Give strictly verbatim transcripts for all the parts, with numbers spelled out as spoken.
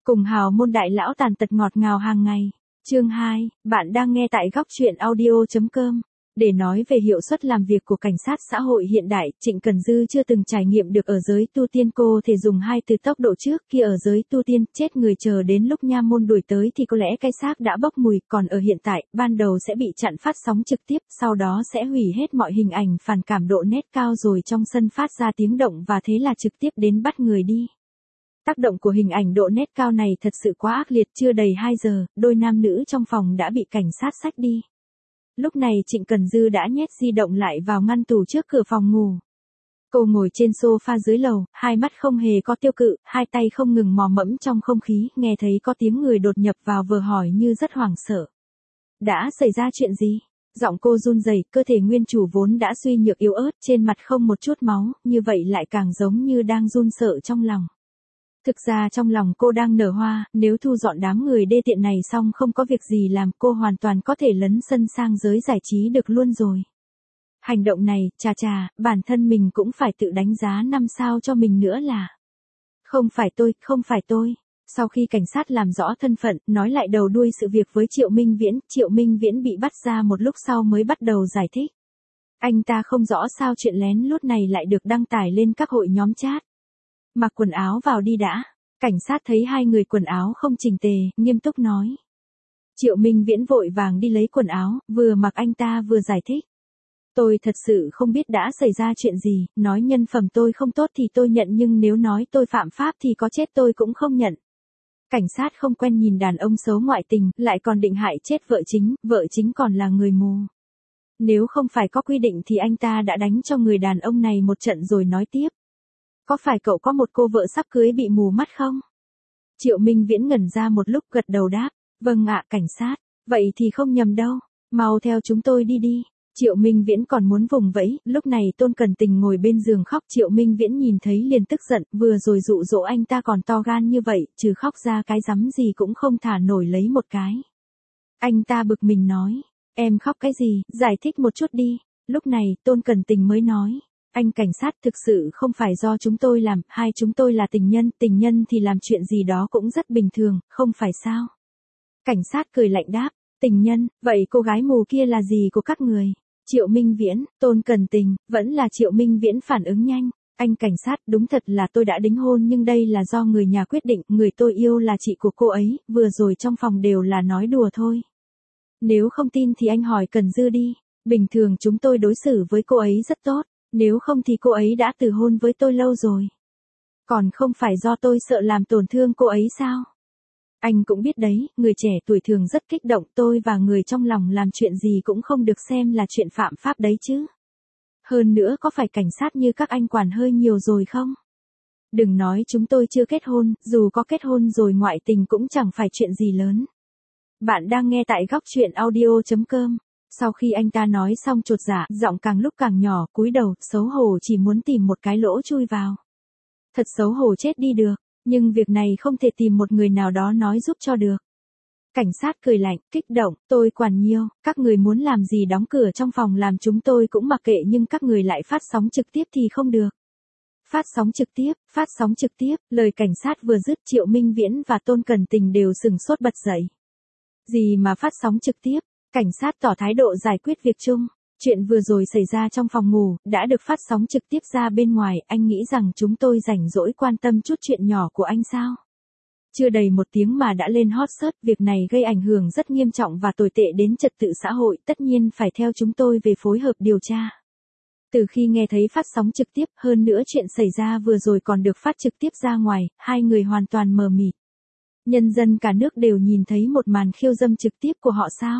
Cùng hào môn đại lão tàn tật ngọt ngào hàng ngày. Chương hai, bạn đang nghe tại góc truyện audio chấm com. Để nói về hiệu suất làm việc của cảnh sát xã hội hiện đại, Trịnh Cần Dư chưa từng trải nghiệm được ở giới tu tiên, cô thể dùng hai từ tốc độ trước kia ở giới tu tiên, chết người chờ đến lúc nha môn đuổi tới thì có lẽ cái xác đã bốc mùi, còn ở hiện tại, ban đầu sẽ bị chặn phát sóng trực tiếp, sau đó sẽ hủy hết mọi hình ảnh phản cảm độ nét cao rồi trong sân phát ra tiếng động và thế là trực tiếp đến bắt người đi. Tác động của hình ảnh độ nét cao này thật sự quá ác liệt, chưa đầy hai giờ, đôi nam nữ trong phòng đã bị cảnh sát xách đi. Lúc này Trịnh Cần Dư đã nhét di động lại vào ngăn tủ trước cửa phòng ngủ. Cô ngồi trên sofa dưới lầu, hai mắt không hề có tiêu cự, hai tay không ngừng mò mẫm trong không khí, nghe thấy có tiếng người đột nhập vào vừa hỏi như rất hoảng sợ. Đã xảy ra chuyện gì? Giọng cô run rẩy, cơ thể nguyên chủ vốn đã suy nhược yếu ớt, trên mặt không một chút máu, như vậy lại càng giống như đang run sợ trong lòng. Thực ra trong lòng cô đang nở hoa, nếu thu dọn đám người đê tiện này xong không có việc gì làm, cô hoàn toàn có thể lấn sân sang giới giải trí được luôn rồi. Hành động này, chà chà, bản thân mình cũng phải tự đánh giá năm sao cho mình nữa là. Không phải tôi, không phải tôi. Sau khi cảnh sát làm rõ thân phận, nói lại đầu đuôi sự việc với Triệu Minh Viễn, Triệu Minh Viễn bị bắt ra một lúc sau mới bắt đầu giải thích. Anh ta không rõ sao chuyện lén lút này lại được đăng tải lên các hội nhóm chat. Mặc quần áo vào đi đã. Cảnh sát thấy hai người quần áo không chỉnh tề, nghiêm túc nói. Triệu Minh Viễn vội vàng đi lấy quần áo, vừa mặc anh ta vừa giải thích. Tôi thật sự không biết đã xảy ra chuyện gì, nói nhân phẩm tôi không tốt thì tôi nhận, nhưng nếu nói tôi phạm pháp thì có chết tôi cũng không nhận. Cảnh sát không quen nhìn đàn ông xấu ngoại tình, lại còn định hại chết vợ chính, vợ chính còn là người mù. Nếu không phải có quy định thì anh ta đã đánh cho người đàn ông này một trận rồi nói tiếp. Có phải cậu có một cô vợ sắp cưới bị mù mắt không? Triệu Minh Viễn ngẩn ra một lúc gật đầu đáp. Vâng ạ cảnh sát, vậy thì không nhầm đâu, mau theo chúng tôi đi đi. Triệu Minh Viễn còn muốn vùng vẫy, lúc này Tôn Cần Tình ngồi bên giường khóc. Triệu Minh Viễn nhìn thấy liền tức giận, vừa rồi dụ dỗ anh ta còn to gan như vậy, trừ khóc ra cái rắm gì cũng không thả nổi lấy một cái. Anh ta bực mình nói, em khóc cái gì, giải thích một chút đi. Lúc này Tôn Cần Tình mới nói. Anh cảnh sát, thực sự không phải do chúng tôi làm, hai chúng tôi là tình nhân, tình nhân thì làm chuyện gì đó cũng rất bình thường, không phải sao? Cảnh sát cười lạnh đáp, tình nhân, vậy cô gái mù kia là gì của các người? Triệu Minh Viễn, Tôn Cần Tình, vẫn là Triệu Minh Viễn phản ứng nhanh. Anh cảnh sát, đúng thật là tôi đã đính hôn nhưng đây là do người nhà quyết định, người tôi yêu là chị của cô ấy, vừa rồi trong phòng đều là nói đùa thôi. Nếu không tin thì anh hỏi Cần Dư đi, bình thường chúng tôi đối xử với cô ấy rất tốt. Nếu không thì cô ấy đã từ hôn với tôi lâu rồi. Còn không phải do tôi sợ làm tổn thương cô ấy sao? Anh cũng biết đấy, người trẻ tuổi thường rất kích động, tôi và người trong lòng làm chuyện gì cũng không được xem là chuyện phạm pháp đấy chứ. Hơn nữa có phải cảnh sát như các anh quản hơi nhiều rồi không? Đừng nói chúng tôi chưa kết hôn, dù có kết hôn rồi ngoại tình cũng chẳng phải chuyện gì lớn. Bạn đang nghe tại góc truyện audio chấm com. Sau khi anh ta nói xong chột dạ, giọng càng lúc càng nhỏ, cúi đầu, xấu hổ chỉ muốn tìm một cái lỗ chui vào. Thật xấu hổ chết đi được, nhưng việc này không thể tìm một người nào đó nói giúp cho được. Cảnh sát cười lạnh, kích động, tôi quản nhiều, các người muốn làm gì đóng cửa trong phòng làm chúng tôi cũng mặc kệ, nhưng các người lại phát sóng trực tiếp thì không được. Phát sóng trực tiếp, phát sóng trực tiếp, lời cảnh sát vừa dứt Triệu Minh Viễn và Tôn Cần Tình đều sừng sốt bật dậy. Gì mà phát sóng trực tiếp? Cảnh sát tỏ thái độ giải quyết việc chung. Chuyện vừa rồi xảy ra trong phòng ngủ, đã được phát sóng trực tiếp ra bên ngoài, anh nghĩ rằng chúng tôi rảnh rỗi quan tâm chút chuyện nhỏ của anh sao? Chưa đầy một tiếng mà đã lên hot search, việc này gây ảnh hưởng rất nghiêm trọng và tồi tệ đến trật tự xã hội, tất nhiên phải theo chúng tôi về phối hợp điều tra. Từ khi nghe thấy phát sóng trực tiếp, hơn nữa chuyện xảy ra vừa rồi còn được phát trực tiếp ra ngoài, hai người hoàn toàn mờ mịt. Nhân dân cả nước đều nhìn thấy một màn khiêu dâm trực tiếp của họ sao?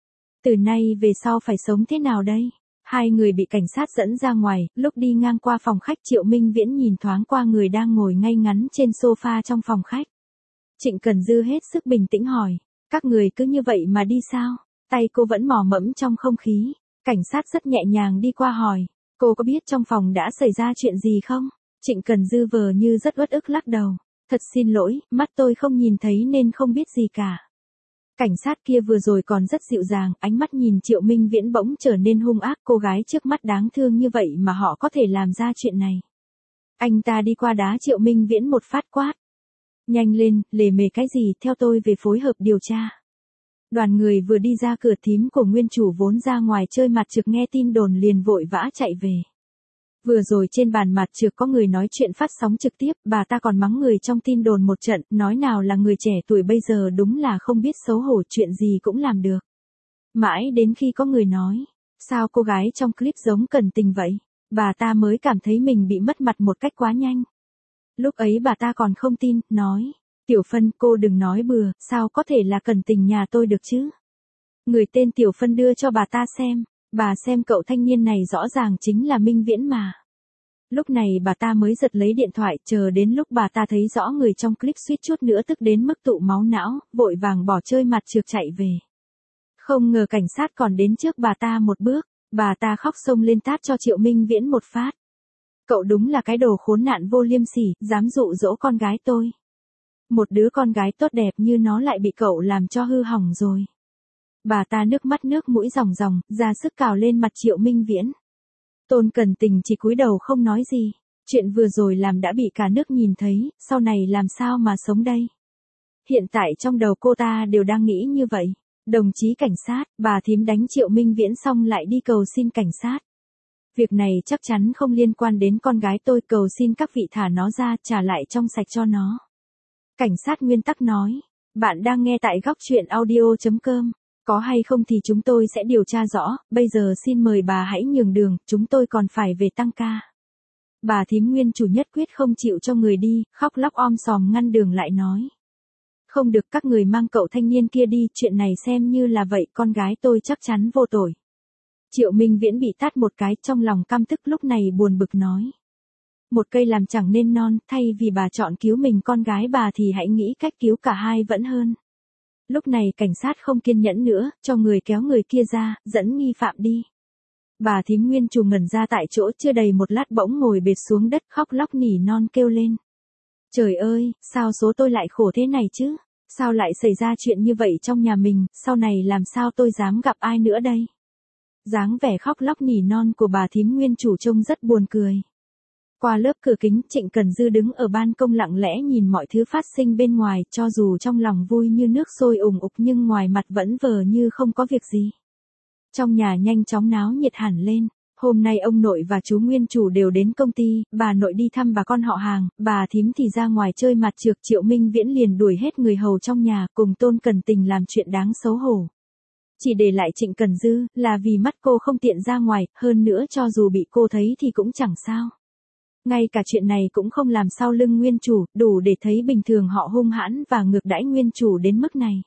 Từ nay về sau phải sống thế nào đây? Hai người bị cảnh sát dẫn ra ngoài, lúc đi ngang qua phòng khách Triệu Minh Viễn nhìn thoáng qua người đang ngồi ngay ngắn trên sofa trong phòng khách. Trịnh Cần Dư hết sức bình tĩnh hỏi, các người cứ như vậy mà đi sao? Tay cô vẫn mò mẫm trong không khí. Cảnh sát rất nhẹ nhàng đi qua hỏi, cô có biết trong phòng đã xảy ra chuyện gì không? Trịnh Cần Dư vờ như rất uất ức lắc đầu. Thật xin lỗi, mắt tôi không nhìn thấy nên không biết gì cả. Cảnh sát kia vừa rồi còn rất dịu dàng, ánh mắt nhìn Triệu Minh Viễn bỗng trở nên hung ác, cô gái trước mắt đáng thương như vậy mà họ có thể làm ra chuyện này. Anh ta đi qua đá Triệu Minh Viễn một phát quát. Nhanh lên, lề mề cái gì, theo tôi về phối hợp điều tra. Đoàn người vừa đi ra cửa, thím của nguyên chủ vốn ra ngoài chơi mặt trược nghe tin đồn liền vội vã chạy về. Vừa rồi trên bàn mặt trược có người nói chuyện phát sóng trực tiếp, bà ta còn mắng người trong tin đồn một trận, nói nào là người trẻ tuổi bây giờ đúng là không biết xấu hổ, chuyện gì cũng làm được. Mãi đến khi có người nói, sao cô gái trong clip giống Cần Tình vậy, bà ta mới cảm thấy mình bị mất mặt một cách quá nhanh. Lúc ấy bà ta còn không tin, nói, Tiểu Phân cô đừng nói bừa, sao có thể là Cần Tình nhà tôi được chứ. Người tên Tiểu Phân đưa cho bà ta xem, bà xem cậu thanh niên này rõ ràng chính là Minh Viễn mà. Lúc này bà ta mới giật lấy điện thoại, chờ đến lúc bà ta thấy rõ người trong clip suýt chút nữa tức đến mức tụ máu não, vội vàng bỏ chơi mặt trược chạy về. Không ngờ cảnh sát còn đến trước bà ta một bước, bà ta khóc xông lên tát cho Triệu Minh Viễn một phát. Cậu đúng là cái đồ khốn nạn vô liêm sỉ, dám dụ dỗ con gái tôi. Một đứa con gái tốt đẹp như nó lại bị cậu làm cho hư hỏng rồi. Bà ta nước mắt nước mũi ròng ròng, ra sức cào lên mặt Triệu Minh Viễn. Tôn Cần Tình chỉ cúi đầu không nói gì. Chuyện vừa rồi làm đã bị cả nước nhìn thấy, sau này làm sao mà sống đây? Hiện tại trong đầu cô ta đều đang nghĩ như vậy. Đồng chí cảnh sát, bà thím đánh Triệu Minh Viễn xong lại đi cầu xin cảnh sát. Việc này chắc chắn không liên quan đến con gái tôi, cầu xin các vị thả nó ra, trả lại trong sạch cho nó. Cảnh sát nguyên tắc nói, bạn đang nghe tại góc chuyện audio chấm com. Có hay không thì chúng tôi sẽ điều tra rõ, bây giờ xin mời bà hãy nhường đường, chúng tôi còn phải về tăng ca. Bà thím nguyên chủ nhất quyết không chịu cho người đi, khóc lóc om sòm ngăn đường lại nói. Không được, các người mang cậu thanh niên kia đi, chuyện này xem như là vậy, con gái tôi chắc chắn vô tội. Triệu Minh Viễn bị tát một cái, trong lòng căm tức lúc này buồn bực nói. Một cây làm chẳng nên non, thay vì bà chọn cứu mình con gái bà thì hãy nghĩ cách cứu cả hai vẫn hơn. Lúc này cảnh sát không kiên nhẫn nữa, cho người kéo người kia ra, dẫn nghi phạm đi. Bà thím nguyên chủ ngẩn ra tại chỗ, chưa đầy một lát bỗng ngồi bệt xuống đất khóc lóc nỉ non kêu lên. Trời ơi, sao số tôi lại khổ thế này chứ? Sao lại xảy ra chuyện như vậy trong nhà mình, sau này làm sao tôi dám gặp ai nữa đây? Dáng vẻ khóc lóc nỉ non của bà thím nguyên chủ trông rất buồn cười. Qua lớp cửa kính, Trịnh Cần Dư đứng ở ban công lặng lẽ nhìn mọi thứ phát sinh bên ngoài, cho dù trong lòng vui như nước sôi ùng ục nhưng ngoài mặt vẫn vờ như không có việc gì. Trong nhà nhanh chóng náo nhiệt hẳn lên. Hôm nay ông nội và chú nguyên chủ đều đến công ty, bà nội đi thăm bà con họ hàng, bà thím thì ra ngoài chơi mặt trược. Triệu Minh Viễn liền đuổi hết người hầu trong nhà, cùng Tôn Cần Tình làm chuyện đáng xấu hổ. Chỉ để lại Trịnh Cần Dư, là vì mắt cô không tiện ra ngoài, hơn nữa cho dù bị cô thấy thì cũng chẳng sao. Ngay cả chuyện này cũng không làm sau lưng nguyên chủ, đủ để thấy bình thường họ hung hãn và ngược đãi nguyên chủ đến mức này.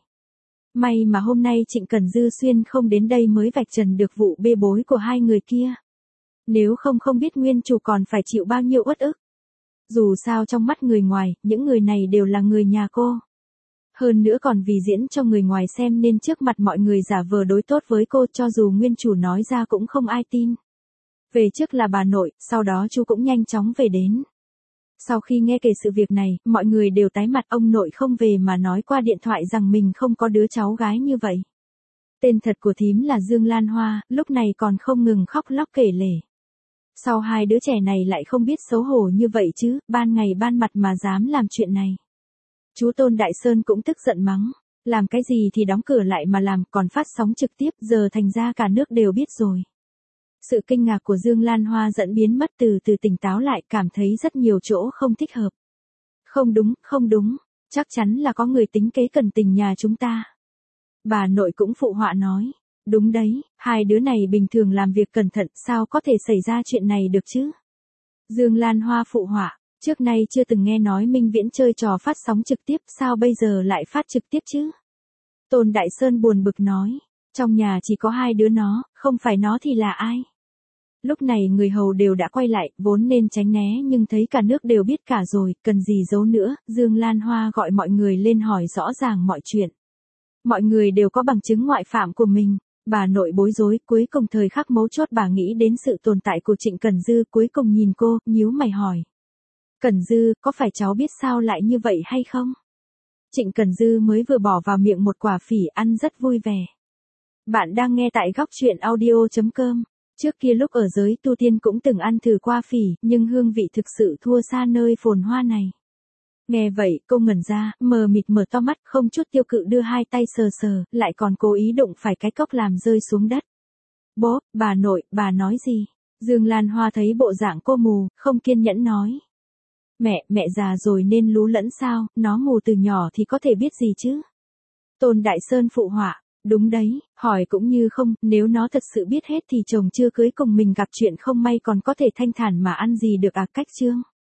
May mà hôm nay Trịnh Cần Dư xuyên không đến đây mới vạch trần được vụ bê bối của hai người kia. Nếu không không biết nguyên chủ còn phải chịu bao nhiêu uất ức. Dù sao trong mắt người ngoài, những người này đều là người nhà cô. Hơn nữa còn vì diễn cho người ngoài xem nên trước mặt mọi người giả vờ đối tốt với cô, cho dù nguyên chủ nói ra cũng không ai tin. Về trước là bà nội, sau đó chú cũng nhanh chóng về đến. Sau khi nghe kể sự việc này, mọi người đều tái mặt, ông nội không về mà nói qua điện thoại rằng mình không có đứa cháu gái như vậy. Tên thật của thím là Dương Lan Hoa, lúc này còn không ngừng khóc lóc kể lể. Sao hai đứa trẻ này lại không biết xấu hổ như vậy chứ, ban ngày ban mặt mà dám làm chuyện này. Chú Tôn Đại Sơn cũng tức giận mắng, làm cái gì thì đóng cửa lại mà làm, còn phát sóng trực tiếp, giờ thành ra cả nước đều biết rồi. Sự kinh ngạc của Dương Lan Hoa dẫn biến mất, từ từ tỉnh táo lại, cảm thấy rất nhiều chỗ không thích hợp. Không đúng, không đúng, chắc chắn là có người tính kế Cần Tình nhà chúng ta. Bà nội cũng phụ họa nói, đúng đấy, hai đứa này bình thường làm việc cẩn thận, sao có thể xảy ra chuyện này được chứ? Dương Lan Hoa phụ họa, trước nay chưa từng nghe nói Minh Viễn chơi trò phát sóng trực tiếp, sao bây giờ lại phát trực tiếp chứ? Tôn Đại Sơn buồn bực nói, trong nhà chỉ có hai đứa nó, không phải nó thì là ai? Lúc này người hầu đều đã quay lại, vốn nên tránh né nhưng thấy cả nước đều biết cả rồi, cần gì giấu nữa, Dương Lan Hoa gọi mọi người lên hỏi rõ ràng mọi chuyện. Mọi người đều có bằng chứng ngoại phạm của mình, bà nội bối rối, cuối cùng thời khắc mấu chốt bà nghĩ đến sự tồn tại của Trịnh Cần Dư, cuối cùng nhìn cô, nhíu mày hỏi. Cần Dư, có phải cháu biết sao lại như vậy hay không? Trịnh Cần Dư mới vừa bỏ vào miệng một quả phỉ, ăn rất vui vẻ. Bạn đang nghe tại góc chuyện audio chấm com. Trước kia lúc ở giới tu tiên cũng từng ăn thử qua phỉ, nhưng hương vị thực sự thua xa nơi phồn hoa này. Nghe vậy, cô ngẩn ra, mờ mịt mở to mắt, không chút tiêu cự đưa hai tay sờ sờ, lại còn cố ý đụng phải cái cốc làm rơi xuống đất. Bố, bà nội, bà nói gì? Dương Lan Hoa thấy bộ dạng cô mù, không kiên nhẫn nói. Mẹ, mẹ già rồi nên lú lẫn sao, nó mù từ nhỏ thì có thể biết gì chứ? Tôn Đại Sơn phụ họa, đúng đấy, hỏi cũng như không, nếu nó thật sự biết hết thì chồng chưa cưới cùng mình gặp chuyện không may còn có thể thanh thản mà ăn gì được à. Cách chương